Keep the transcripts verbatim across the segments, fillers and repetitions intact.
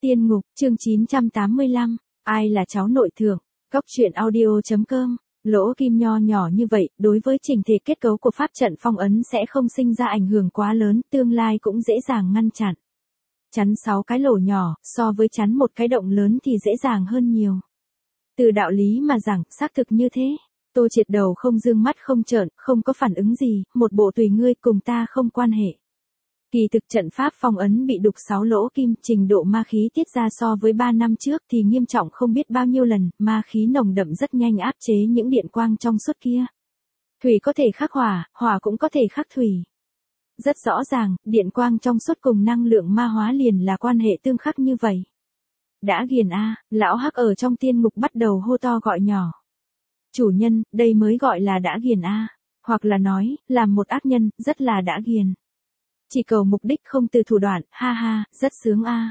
Tiên ngục, chương chín trăm tám mươi lăm, ai là cháu nội thượng, góc truyện audio.com, lỗ kim nho nhỏ như vậy, đối với trình thể kết cấu của pháp trận phong ấn sẽ không sinh ra ảnh hưởng quá lớn, tương lai cũng dễ dàng ngăn chặn. Chắn sáu cái lỗ nhỏ, so với chắn một cái động lớn thì dễ dàng hơn nhiều. Từ đạo lý mà rằng, xác thực như thế. Tô Triệt đầu không dương mắt không trợn, không có phản ứng gì, một bộ tùy ngươi cùng ta không quan hệ. Kỳ thực trận pháp phong ấn bị đục sáu lỗ kim, trình độ ma khí tiết ra so với ba năm trước thì nghiêm trọng không biết bao nhiêu lần, ma khí nồng đậm rất nhanh áp chế những điện quang trong suốt kia. Thủy có thể khắc hỏa, hỏa cũng có thể khắc thủy. Rất rõ ràng, điện quang trong suốt cùng năng lượng ma hóa liền là quan hệ tương khắc như vậy. Đã ghiền a, lão Hắc ở trong tiên ngục bắt đầu hô to gọi nhỏ. Chủ nhân, đây mới gọi là đã ghiền a, hoặc là nói, làm một ác nhân, rất là đã ghiền. Chỉ cầu mục đích không từ thủ đoạn, ha ha, rất sướng a.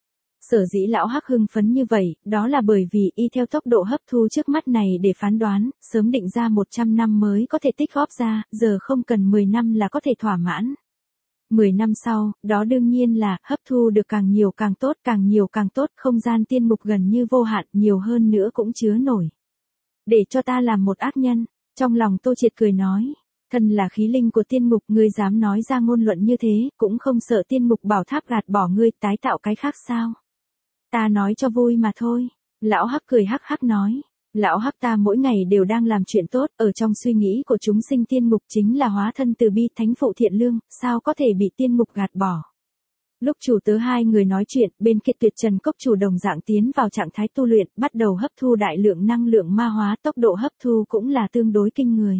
Sở dĩ lão Hắc hưng phấn như vậy, đó là bởi vì y theo tốc độ hấp thu trước mắt này để phán đoán, sớm định ra một trăm năm mới có thể tích góp ra, giờ không cần mười năm là có thể thỏa mãn. mười năm sau, đó đương nhiên là hấp thu được càng nhiều càng tốt, càng nhiều càng tốt, không gian tiên mục gần như vô hạn, nhiều hơn nữa cũng chứa nổi. Để cho ta làm một ác nhân, trong lòng Tô Triệt cười nói. Thân là khí linh của tiên mục, ngươi dám nói ra ngôn luận như thế, cũng không sợ tiên mục bảo tháp gạt bỏ ngươi tái tạo cái khác sao? Ta nói cho vui mà thôi. Lão Hắc cười hắc hắc nói. Lão Hắc ta mỗi ngày đều đang làm chuyện tốt, ở trong suy nghĩ của chúng sinh tiên mục chính là hóa thân từ bi thánh phụ thiện lương, sao có thể bị tiên mục gạt bỏ? Lúc chủ tớ hai người nói chuyện, bên kia Tuyệt Trần Cốc chủ đồng dạng tiến vào trạng thái tu luyện, bắt đầu hấp thu đại lượng năng lượng ma hóa, tốc độ hấp thu cũng là tương đối kinh người.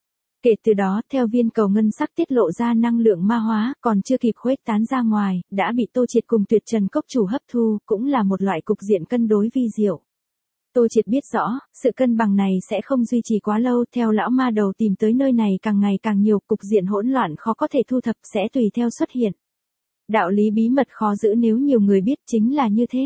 Kể từ đó, theo viên cầu ngân sắc tiết lộ ra năng lượng ma hóa, còn chưa kịp khuếch tán ra ngoài, đã bị Tô Triệt cùng Tuyệt Trần Cốc chủ hấp thu, cũng là một loại cục diện cân đối vi diệu. Tô Triệt biết rõ, sự cân bằng này sẽ không duy trì quá lâu, theo lão ma đầu tìm tới nơi này càng ngày càng nhiều, cục diện hỗn loạn khó có thể thu thập sẽ tùy theo xuất hiện. Đạo lý bí mật khó giữ nếu nhiều người biết chính là như thế.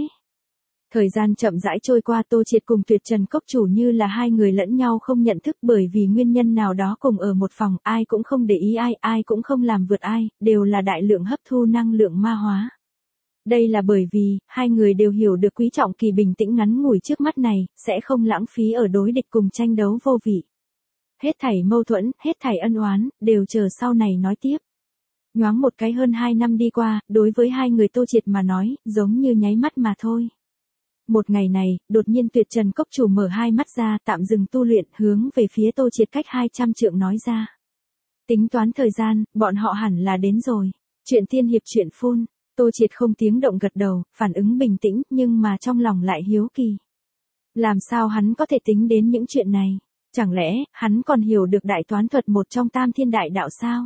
Thời gian chậm rãi trôi qua, Tô Triệt cùng Tuyệt Trần Cốc chủ như là hai người lẫn nhau không nhận thức bởi vì nguyên nhân nào đó cùng ở một phòng, ai cũng không để ý ai, ai cũng không làm vượt ai, đều là đại lượng hấp thu năng lượng ma hóa. Đây là bởi vì, hai người đều hiểu được quý trọng kỳ bình tĩnh ngắn ngủi trước mắt này, sẽ không lãng phí ở đối địch cùng tranh đấu vô vị. Hết thảy mâu thuẫn, hết thảy ân oán, đều chờ sau này nói tiếp. Nhoáng một cái hơn hai năm đi qua, đối với hai người Tô Triệt mà nói, giống như nháy mắt mà thôi. Một ngày này, đột nhiên Tuyệt Trần Cốc chủ mở hai mắt ra, tạm dừng tu luyện, hướng về phía Tô Triệt cách hai trăm trượng nói ra. Tính toán thời gian, bọn họ hẳn là đến rồi. Chuyện tiên hiệp chuyện phun, Tô Triệt không tiếng động gật đầu, phản ứng bình tĩnh, nhưng mà trong lòng lại hiếu kỳ. Làm sao hắn có thể tính đến những chuyện này? Chẳng lẽ, hắn còn hiểu được đại toán thuật một trong tam thiên đại đạo sao?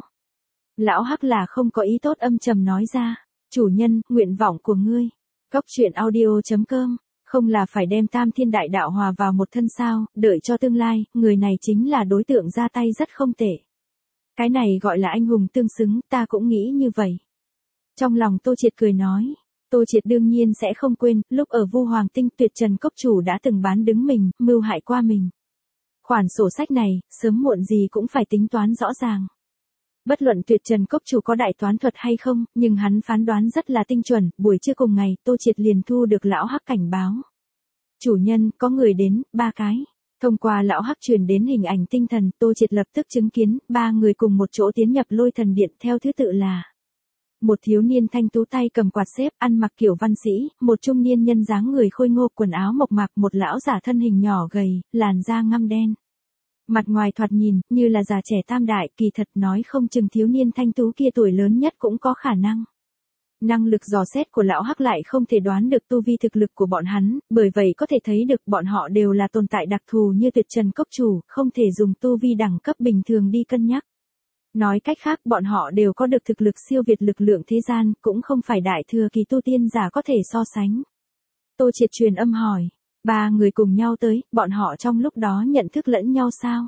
Lão Hắc là không có ý tốt âm trầm nói ra. Chủ nhân, nguyện vọng của ngươi. Góc truyện audio.com. Không là phải đem tam thiên đại đạo hòa vào một thân sao, đợi cho tương lai, người này chính là đối tượng ra tay rất không tệ. Cái này gọi là anh hùng tương xứng, ta cũng nghĩ như vậy. Trong lòng Tô Triệt cười nói, Tô Triệt đương nhiên sẽ không quên, lúc ở Vu Hoàng Tinh Tuyệt Trần Cốc chủ đã từng bán đứng mình, mưu hại qua mình. Khoản sổ sách này, sớm muộn gì cũng phải tính toán rõ ràng. Bất luận Tuyệt Trần Cốc chủ có đại toán thuật hay không, nhưng hắn phán đoán rất là tinh chuẩn, buổi trưa cùng ngày, Tô Triệt liền thu được lão Hắc cảnh báo. Chủ nhân, có người đến, ba cái. Thông qua lão Hắc truyền đến hình ảnh tinh thần, Tô Triệt lập tức chứng kiến, ba người cùng một chỗ tiến nhập lôi thần điện theo thứ tự là. Một thiếu niên thanh tú tay cầm quạt xếp, ăn mặc kiểu văn sĩ, một trung niên nhân dáng người khôi ngô, quần áo mộc mạc, một lão giả thân hình nhỏ gầy, làn da ngăm đen. Mặt ngoài thoạt nhìn, như là già trẻ tam đại, kỳ thật nói không chừng thiếu niên thanh tú kia tuổi lớn nhất cũng có khả năng. Năng lực dò xét của lão Hắc lại không thể đoán được tu vi thực lực của bọn hắn, bởi vậy có thể thấy được bọn họ đều là tồn tại đặc thù như Tuyệt Trần Cốc chủ, không thể dùng tu vi đẳng cấp bình thường đi cân nhắc. Nói cách khác, bọn họ đều có được thực lực siêu việt lực lượng thế gian, cũng không phải đại thừa kỳ tu tiên giả có thể so sánh. Tô Triệt truyền âm hỏi. Ba người cùng nhau tới, bọn họ trong lúc đó nhận thức lẫn nhau sao?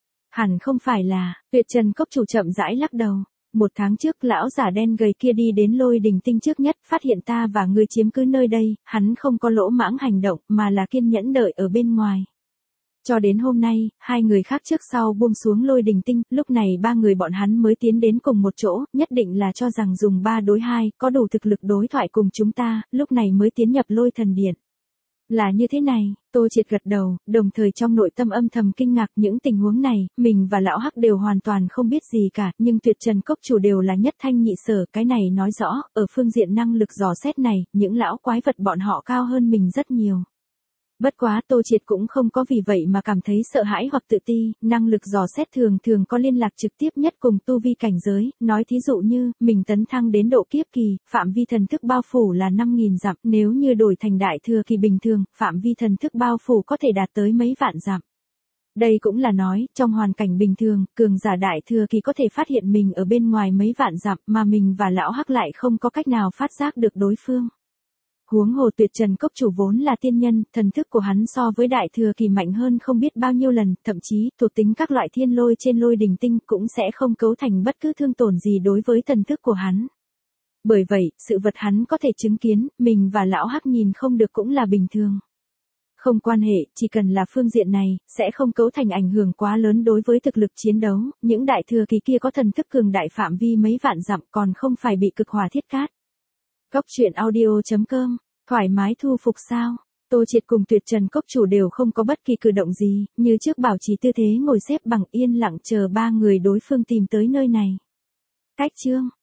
Hẳn không phải là, Tuyệt Trần Cốc chủ chậm rãi lắc đầu. Một tháng trước lão giả đen gầy kia đi đến lôi đình tinh trước nhất, phát hiện ta và người chiếm cứ nơi đây, hắn không có lỗ mãng hành động, mà là kiên nhẫn đợi ở bên ngoài. Cho đến hôm nay, hai người khác trước sau buông xuống lôi đình tinh, lúc này ba người bọn hắn mới tiến đến cùng một chỗ, nhất định là cho rằng dùng ba đối hai, có đủ thực lực đối thoại cùng chúng ta, lúc này mới tiến nhập lôi thần điện. Là như thế này, Tô Triệt gật đầu, đồng thời trong nội tâm âm thầm kinh ngạc những tình huống này, mình và lão Hắc đều hoàn toàn không biết gì cả, nhưng Tuyệt Trần Cốc chủ đều là nhất thanh nhị sở, cái này nói rõ, ở phương diện năng lực dò xét này, những lão quái vật bọn họ cao hơn mình rất nhiều. Bất quá Tô Triệt cũng không có vì vậy mà cảm thấy sợ hãi hoặc tự ti, năng lực dò xét thường thường có liên lạc trực tiếp nhất cùng tu vi cảnh giới, nói thí dụ như, mình tấn thăng đến độ kiếp kỳ, phạm vi thần thức bao phủ là năm nghìn dặm, nếu như đổi thành đại thừa kỳ bình thường, phạm vi thần thức bao phủ có thể đạt tới mấy vạn dặm. Đây cũng là nói, trong hoàn cảnh bình thường, cường giả đại thừa kỳ có thể phát hiện mình ở bên ngoài mấy vạn dặm mà mình và lão Hắc lại không có cách nào phát giác được đối phương. Huống hồ Tuyệt Trần Cốc chủ vốn là tiên nhân, thần thức của hắn so với đại thừa kỳ mạnh hơn không biết bao nhiêu lần, thậm chí, thuộc tính các loại thiên lôi trên lôi đình tinh cũng sẽ không cấu thành bất cứ thương tổn gì đối với thần thức của hắn. Bởi vậy, sự vật hắn có thể chứng kiến, mình và lão Hắc nhìn không được cũng là bình thường. Không quan hệ, chỉ cần là phương diện này, sẽ không cấu thành ảnh hưởng quá lớn đối với thực lực chiến đấu, những đại thừa kỳ kia có thần thức cường đại phạm vi mấy vạn dặm còn không phải bị cực hỏa thiết cát. Cốc truyện audio chấm com, thoải mái thu phục sao? Tô Triệt cùng Tuyệt Trần Cốc chủ đều không có bất kỳ cử động gì, như trước bảo trì tư thế ngồi xếp bằng yên lặng chờ ba người đối phương tìm tới nơi này. Cách chương